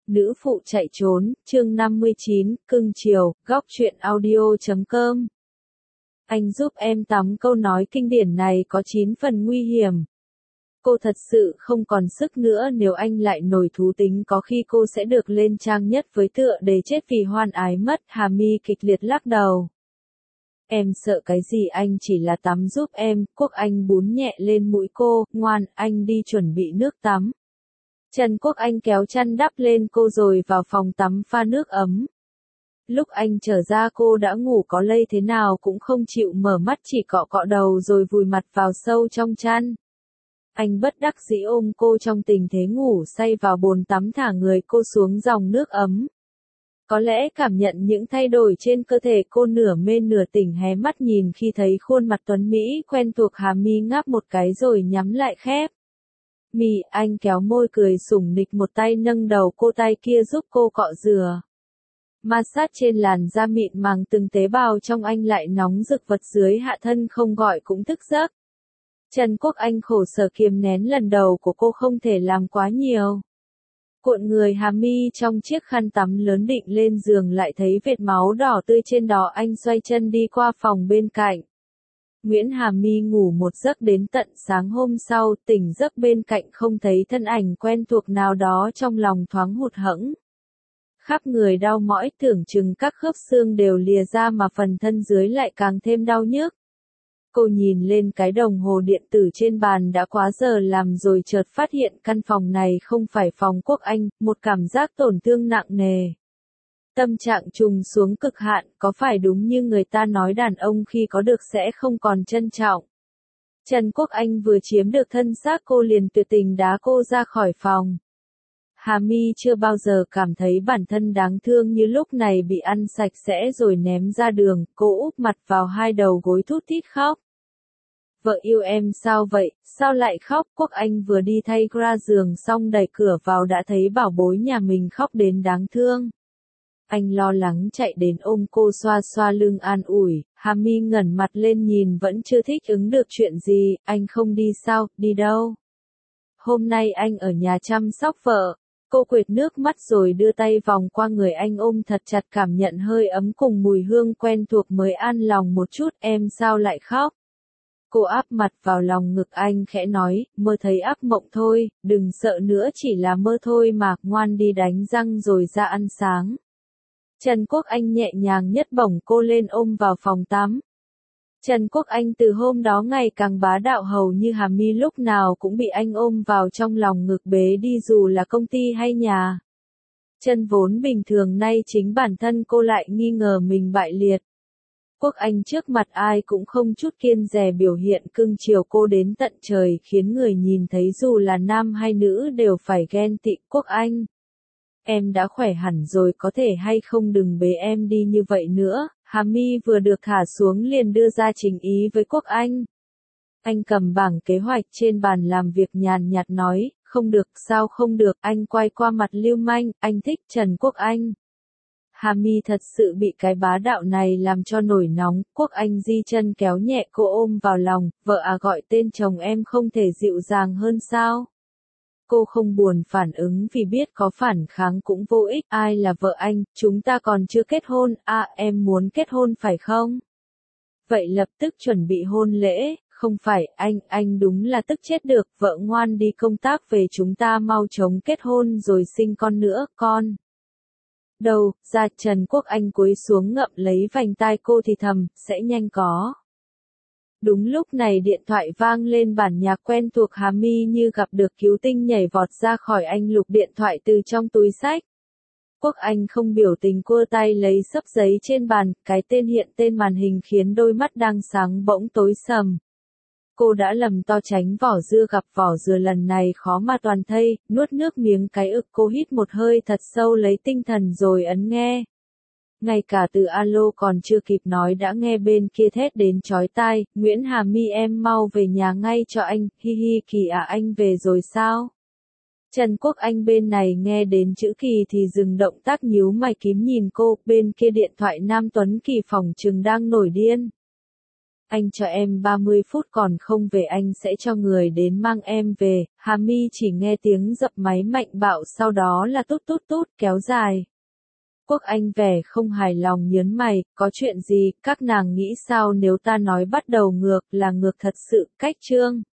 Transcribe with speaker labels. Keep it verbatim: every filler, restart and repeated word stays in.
Speaker 1: Nữ phụ chạy trốn, chương năm mươi chín, cưng chiều, góc truyện audio chấm com. Anh giúp em tắm câu nói kinh điển này có chín phần nguy hiểm. Cô thật sự không còn sức nữa, nếu anh lại nổi thú tính có khi cô sẽ được lên trang nhất với tựa đề chết vì hoan ái mất. Hà My kịch liệt lắc đầu. Em sợ cái gì, anh chỉ là tắm giúp em. Quốc Anh bún nhẹ lên mũi cô, ngoan, anh đi chuẩn bị nước tắm. Trần Quốc Anh kéo chăn đắp lên cô rồi vào phòng tắm pha nước ấm. Lúc anh trở ra cô đã ngủ có lây thế nào cũng không chịu mở mắt, chỉ cọ cọ đầu rồi vùi mặt vào sâu trong chăn. Anh bất đắc dĩ ôm cô trong tình thế ngủ say vào bồn tắm, thả người cô xuống dòng nước ấm. Có lẽ cảm nhận những thay đổi trên cơ thể cô, nửa mê nửa tỉnh hé mắt nhìn khi thấy khuôn mặt tuấn Mỹ quen thuộc. Hà My ngáp một cái rồi nhắm lại khép. Mì, anh kéo môi cười sủng nịch, một tay nâng đầu cô, tay kia giúp cô cọ rửa. Ma sát trên làn da mịn màng, từng tế bào trong anh lại nóng rực, vật dưới hạ thân không gọi cũng thức giấc. Trần Quốc Anh khổ sở kiềm nén lần đầu của cô, không thể làm quá nhiều. Cuộn người Hà My trong chiếc khăn tắm lớn định lên giường lại thấy vệt máu đỏ tươi trên đó, anh xoay chân đi qua phòng bên cạnh. Nguyễn Hà My ngủ một giấc đến tận sáng hôm sau, tỉnh giấc bên cạnh không thấy thân ảnh quen thuộc nào đó, trong lòng thoáng hụt hẫng. Khắp người đau mỏi, tưởng chừng các khớp xương đều lìa ra mà phần thân dưới lại càng thêm đau nhức. Cô nhìn lên cái đồng hồ điện tử trên bàn, đã quá giờ làm rồi, chợt phát hiện căn phòng này không phải phòng Quốc Anh, một cảm giác tổn thương nặng nề. Tâm trạng trùng xuống cực hạn, có phải đúng như người ta nói đàn ông khi có được sẽ không còn trân trọng. Trần Quốc Anh vừa chiếm được thân xác cô liền tuyệt tình đá cô ra khỏi phòng. Hà My chưa bao giờ cảm thấy bản thân đáng thương như lúc này, bị ăn sạch sẽ rồi ném ra đường, cô úp mặt vào hai đầu gối thút thít khóc. Vợ yêu em sao vậy, sao lại khóc? Quốc Anh vừa đi thay ra giường xong đẩy cửa vào đã thấy bảo bối nhà mình khóc đến đáng thương. Anh lo lắng chạy đến ôm cô, xoa xoa lưng an ủi. Hà My ngẩng mặt lên nhìn vẫn chưa thích ứng được chuyện gì. Anh không đi sao, đi đâu? Hôm nay anh ở nhà chăm sóc vợ. Cô quệt nước mắt rồi đưa tay vòng qua người anh, ôm thật chặt, cảm nhận hơi ấm cùng mùi hương quen thuộc mới an lòng một chút. Em sao lại khóc? Cô áp mặt vào lòng ngực anh khẽ nói, mơ thấy ác mộng thôi, đừng sợ nữa, chỉ là mơ thôi mà, ngoan đi đánh răng rồi ra ăn sáng. Trần Quốc Anh nhẹ nhàng nhấc bổng cô lên ôm vào phòng tắm. Trần Quốc Anh từ hôm đó ngày càng bá đạo, hầu như Hà My lúc nào cũng bị anh ôm vào trong lòng ngực bế đi, dù là công ty hay nhà. Chân vốn bình thường, nay chính bản thân cô lại nghi ngờ mình bại liệt. Quốc Anh trước mặt ai cũng không chút kiêng dè biểu hiện cưng chiều cô đến tận trời, khiến người nhìn thấy dù là nam hay nữ đều phải ghen tị. Quốc Anh, em đã khỏe hẳn rồi, có thể hay không đừng bế em đi như vậy nữa. Hà My vừa được thả xuống liền đưa ra trình ý với Quốc Anh. Anh cầm bảng kế hoạch trên bàn làm việc nhàn nhạt nói, không được, sao không được? Anh quay qua mặt lưu manh, anh thích Trần Quốc Anh. Hà My thật sự bị cái bá đạo này làm cho nổi nóng. Quốc Anh di chân kéo nhẹ cô ôm vào lòng, vợ à, gọi tên chồng em không thể dịu dàng hơn sao? Cô không buồn phản ứng vì biết có phản kháng cũng vô ích. Ai là vợ anh, chúng ta còn chưa kết hôn. À, em muốn kết hôn phải không? Vậy lập tức chuẩn bị hôn lễ. Không phải, anh, anh đúng là tức chết được. Vợ ngoan đi công tác về, chúng ta mau chóng kết hôn rồi sinh con nữa, con. Đâu, ra. Trần Quốc Anh cúi xuống ngậm lấy vành tai cô thì thầm, sẽ nhanh có. Đúng lúc này điện thoại vang lên, bản nhạc quen thuộc. Hà My như gặp được cứu tinh nhảy vọt ra khỏi anh, lục điện thoại từ trong túi xách. Quốc Anh không biểu tình cua tay lấy xấp giấy trên bàn, cái tên hiện tên màn hình khiến đôi mắt đang sáng bỗng tối sầm. Cô đã lầm to tránh vỏ dưa gặp vỏ dừa, lần này khó mà toàn thây, nuốt nước miếng cái ực. Cô hít một hơi thật sâu lấy tinh thần rồi ấn nghe. Ngay cả từ alo còn chưa kịp nói đã nghe bên kia thét đến chói tai, Nguyễn Hà My em mau về nhà ngay cho anh, hi hi. Kỳ à, anh về rồi sao? Trần Quốc Anh bên này nghe đến chữ Kỳ thì dừng động tác, nhíu mày kín nhìn cô, bên kia điện thoại Nam Tuấn Kỳ phòng trừng đang nổi điên. Anh cho em ba mươi phút còn không về anh sẽ cho người đến mang em về. Hà My chỉ nghe tiếng dập máy mạnh bạo sau đó là tút tút tút kéo dài. Quốc Anh vẻ không hài lòng nhớn mày, có chuyện gì, các nàng nghĩ sao nếu ta nói bắt đầu ngược là ngược thật sự, cách chương.